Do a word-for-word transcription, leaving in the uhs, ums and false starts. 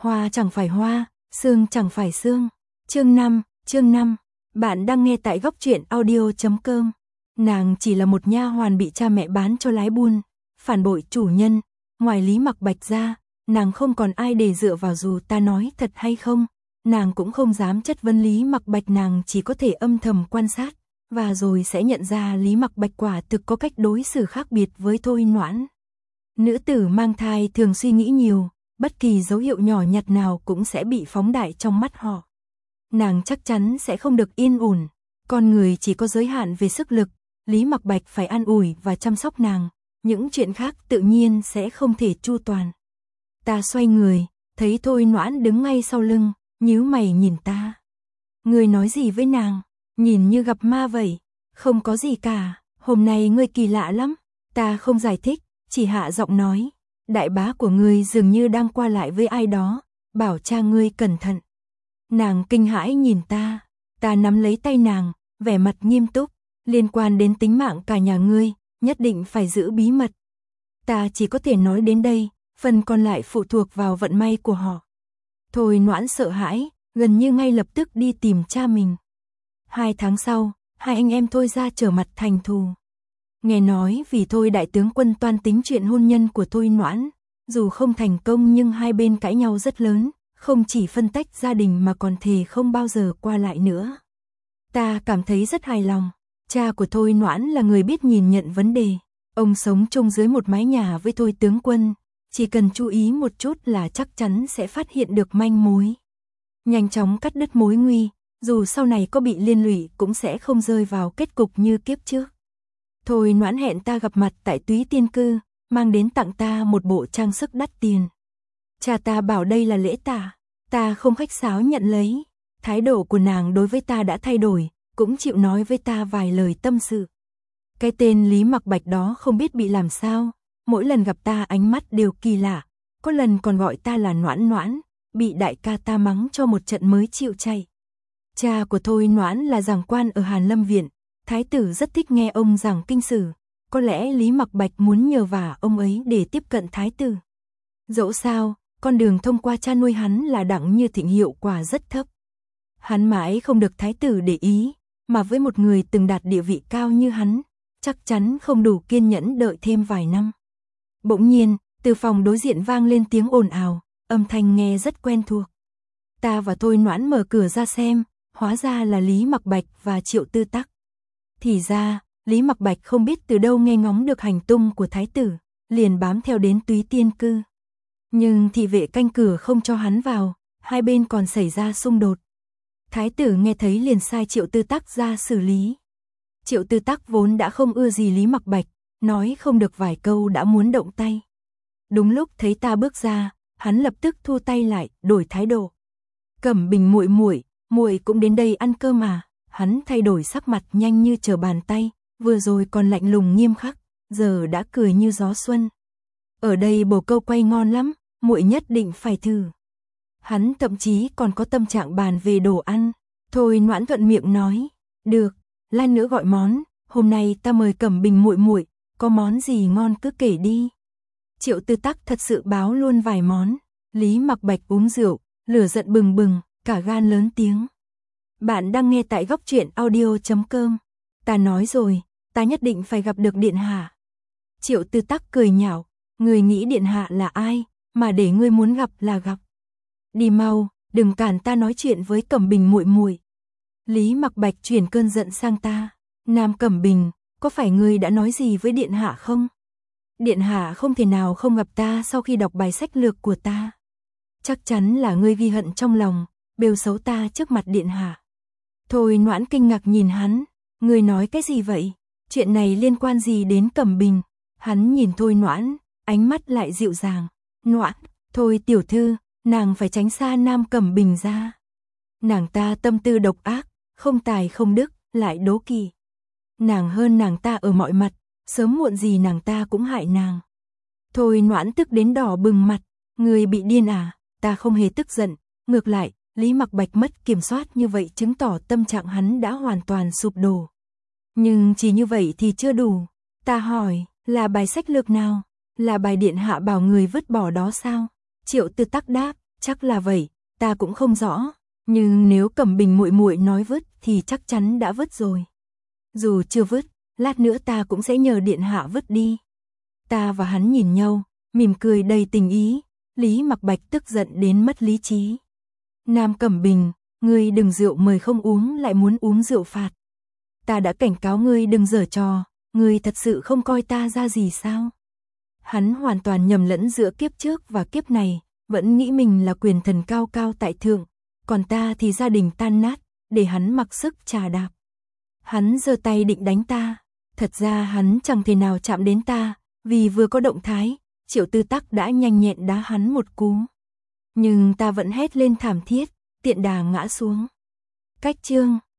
Hoa chẳng phải hoa, xương chẳng phải xương. Chương năm, chương năm. Bạn đang nghe tại góc truyện audio chấm com. Nàng chỉ là một nha hoàn bị cha mẹ bán cho lái buôn, phản bội chủ nhân, ngoài Lý Mặc Bạch ra, nàng không còn ai để dựa vào, dù ta nói thật hay không, nàng cũng không dám chất vấn Lý Mặc Bạch, nàng chỉ có thể âm thầm quan sát, và rồi sẽ nhận ra Lý Mặc Bạch quả thực có cách đối xử khác biệt với Thôi Noãn. Nữ tử mang thai thường suy nghĩ nhiều, bất kỳ dấu hiệu nhỏ nhặt nào cũng sẽ bị phóng đại trong mắt họ. Nàng chắc chắn sẽ không được yên ổn, con người chỉ có giới hạn về sức lực, Lý Mặc Bạch phải an ủi và chăm sóc nàng, những chuyện khác tự nhiên sẽ không thể chu toàn. Ta xoay người, thấy Thôi Noãn đứng ngay sau lưng, nhíu mày nhìn ta. Ngươi nói gì với nàng? Nhìn như gặp ma vậy. Không có gì cả, hôm nay ngươi kỳ lạ lắm. Ta không giải thích, chỉ hạ giọng nói. Đại bá của ngươi dường như đang qua lại với ai đó, bảo cha ngươi cẩn thận. Nàng kinh hãi nhìn ta, ta nắm lấy tay nàng, vẻ mặt nghiêm túc. Liên quan đến tính mạng cả nhà ngươi, nhất định phải giữ bí mật. Ta chỉ có thể nói đến đây, phần còn lại phụ thuộc vào vận may của họ. Thôi Noãn sợ hãi, gần như ngay lập tức đi tìm cha mình. Hai tháng sau, hai anh em Thôi ra trở mặt thành thù. Nghe nói vì Thôi đại tướng quân toan tính chuyện hôn nhân của Thôi Noãn, dù không thành công nhưng hai bên cãi nhau rất lớn, không chỉ phân tách gia đình mà còn thề không bao giờ qua lại nữa. Ta cảm thấy rất hài lòng, cha của Thôi Noãn là người biết nhìn nhận vấn đề, ông sống chung dưới một mái nhà với Thôi tướng quân, chỉ cần chú ý một chút là chắc chắn sẽ phát hiện được manh mối. Nhanh chóng cắt đứt mối nguy, dù sau này có bị liên lụy cũng sẽ không rơi vào kết cục như kiếp trước. Thôi Noãn hẹn ta gặp mặt tại Túy Tiên Cư, mang đến tặng ta một bộ trang sức đắt tiền. Cha ta bảo đây là lễ tạ, ta không khách sáo nhận lấy. Thái độ của nàng đối với ta đã thay đổi, cũng chịu nói với ta vài lời tâm sự. Cái tên Lý Mặc Bạch đó không biết bị làm sao, mỗi lần gặp ta ánh mắt đều kỳ lạ, có lần còn gọi ta là Noãn Noãn, bị đại ca ta mắng cho một trận mới chịu chay. Cha của Thôi Noãn là giảng quan ở Hàn Lâm Viện, thái tử rất thích nghe ông giảng kinh sử, có lẽ Lý Mặc Bạch muốn nhờ vả ông ấy để tiếp cận thái tử. Dẫu sao, con đường thông qua cha nuôi hắn là Đặng Như Thịnh hiệu quả rất thấp. Hắn mãi không được thái tử để ý, mà với một người từng đạt địa vị cao như hắn, chắc chắn không đủ kiên nhẫn đợi thêm vài năm. Bỗng nhiên, từ phòng đối diện vang lên tiếng ồn ào, âm thanh nghe rất quen thuộc. Ta và Thôi Noãn mở cửa ra xem, hóa ra là Lý Mặc Bạch và Triệu Tư Tắc. Thì ra, Lý Mặc Bạch không biết từ đâu nghe ngóng được hành tung của thái tử, liền bám theo đến Túy Tiên Cư. Nhưng thị vệ canh cửa không cho hắn vào, hai bên còn xảy ra xung đột. Thái tử nghe thấy liền sai Triệu Tư Tắc ra xử lý. Triệu Tư Tắc vốn đã không ưa gì Lý Mặc Bạch, nói không được vài câu đã muốn động tay. Đúng lúc thấy ta bước ra, hắn lập tức thu tay lại, đổi thái độ. Cẩm Bình muội muội, muội cũng đến đây ăn cơm mà. Hắn thay đổi sắc mặt nhanh như trở bàn tay, vừa rồi còn lạnh lùng nghiêm khắc, giờ đã cười như gió xuân. Ở đây bồ câu quay ngon lắm, muội nhất định phải thử. Hắn thậm chí còn có tâm trạng bàn về đồ ăn. Thôi Noãn thuận miệng nói, được, lát nữa gọi món, hôm nay ta mời Cẩm Bình muội muội, có món gì ngon cứ kể đi. Triệu Tư Tắc thật sự báo luôn vài món. Lý Mặc Bạch uống rượu, lửa giận bừng bừng, cả gan lớn tiếng. Bạn đang nghe tại góc truyện audio chấm com. Ta nói rồi, ta nhất định phải gặp được điện hạ. Triệu Tư Tắc cười nhạo, người nghĩ điện hạ là ai, mà để ngươi muốn gặp là gặp. Đi mau, đừng cản ta nói chuyện với Cẩm Bình muội muội. Lý Mặc Bạch chuyển cơn giận sang ta. Nam Cẩm Bình, có phải ngươi đã nói gì với điện hạ không? Điện hạ không thể nào không gặp ta sau khi đọc bài sách lược của ta. Chắc chắn là ngươi ghi hận trong lòng, bêu xấu ta trước mặt điện hạ. Thôi Noãn kinh ngạc nhìn hắn, ngươi nói cái gì vậy? Chuyện này liên quan gì đến Cẩm Bình? Hắn nhìn Thôi Noãn, ánh mắt lại dịu dàng. Noãn, thôi tiểu thư, nàng phải tránh xa Nam Cẩm Bình ra. Nàng ta tâm tư độc ác, không tài không đức, lại đố kỵ. Nàng hơn nàng ta ở mọi mặt, sớm muộn gì nàng ta cũng hại nàng. Thôi Noãn tức đến đỏ bừng mặt, ngươi bị điên à? Ta không hề tức giận, ngược lại, Lý Mặc Bạch mất kiểm soát như vậy chứng tỏ tâm trạng hắn đã hoàn toàn sụp đổ. Nhưng chỉ như vậy thì chưa đủ. Ta hỏi, là bài sách lược nào? Là bài điện hạ bảo người vứt bỏ đó sao? Triệu Tư Tắc đáp, Chắc là vậy, ta cũng không rõ, nhưng nếu Cẩm Bình muội muội nói vứt thì chắc chắn đã vứt rồi. Dù chưa vứt, lát nữa ta cũng sẽ nhờ điện hạ vứt đi. Ta và hắn nhìn nhau, mỉm cười đầy tình ý, Lý Mặc Bạch tức giận đến mất lý trí. Nam Cẩm Bình, ngươi đừng rượu mời không uống lại muốn uống rượu phạt. Ta đã cảnh cáo ngươi đừng giở trò, ngươi thật sự không coi ta ra gì sao? Hắn hoàn toàn nhầm lẫn giữa kiếp trước và kiếp này, vẫn nghĩ mình là quyền thần cao cao tại thượng, còn ta thì gia đình tan nát, để hắn mặc sức trà đạp. Hắn giơ tay định đánh ta, thật ra hắn chẳng thể nào chạm đến ta, vì vừa có động thái, Triệu Tư Tắc đã nhanh nhẹn đá hắn một cú. Nhưng ta vẫn hét lên thảm thiết, tiện đà ngã xuống. Cách chương